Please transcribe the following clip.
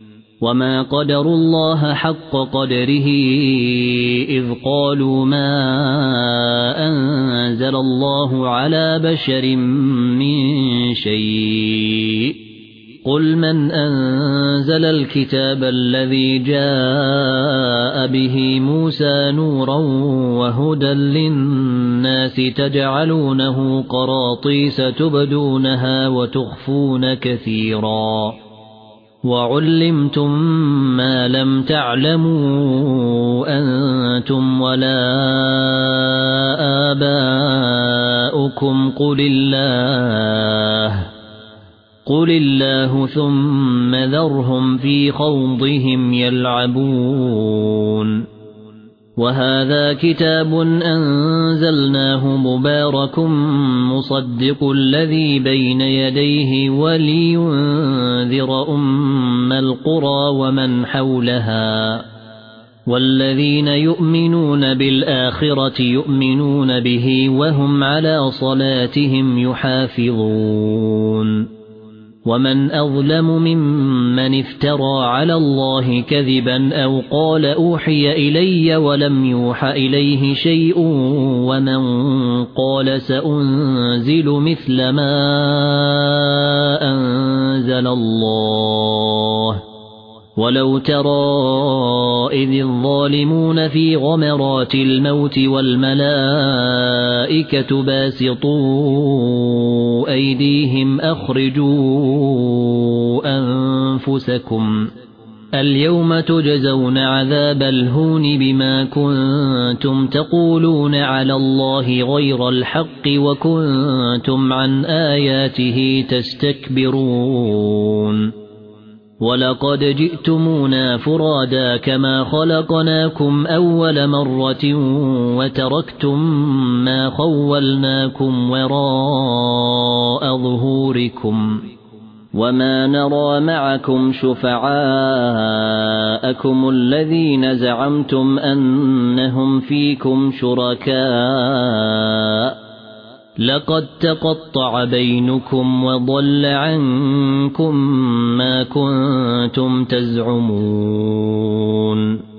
وما قدروا الله حق قدره إذ قالوا ما أنزل الله على بشر من شيء قل من أنزل الكتاب الذي جاء به موسى نورا وهدى للناس تجعلونه قراطيس تبدونها وتخفون كثيرا وعلمتم ما لم تعلموا أنتم ولا آباؤكم قل الله ثم ذرهم في خوضهم يلعبون وهذا كتاب أنزلناه مبارك مصدق الذي بين يديه ولينذر أم القرى ومن حولها والذين يؤمنون بالآخرة يؤمنون به وهم على صلاتهم يحافظون ومن أظلم ممن افترى على الله كذبا أو قال أوحي إلي ولم يوح إليه شيء ومن قال سأنزل مثل ما أنزل الله ولو ترى إذ الظالمون في غمرات الموت والملائكة باسطوا أيديهم أخرجوا أنفسكم اليوم تجزون عذاب الهون بما كنتم تقولون على الله غير الحق وكنتم عن آياته تستكبرون ولقد جئتمونا فرادا كما خلقناكم أول مرة وتركتم ما خولناكم وراء ظهوركم وما نرى معكم شفعاءكم الذين زعمتم أنهم فيكم شركاء لقد تقطع بينكم وضل عنكم ما كنتم تزعمون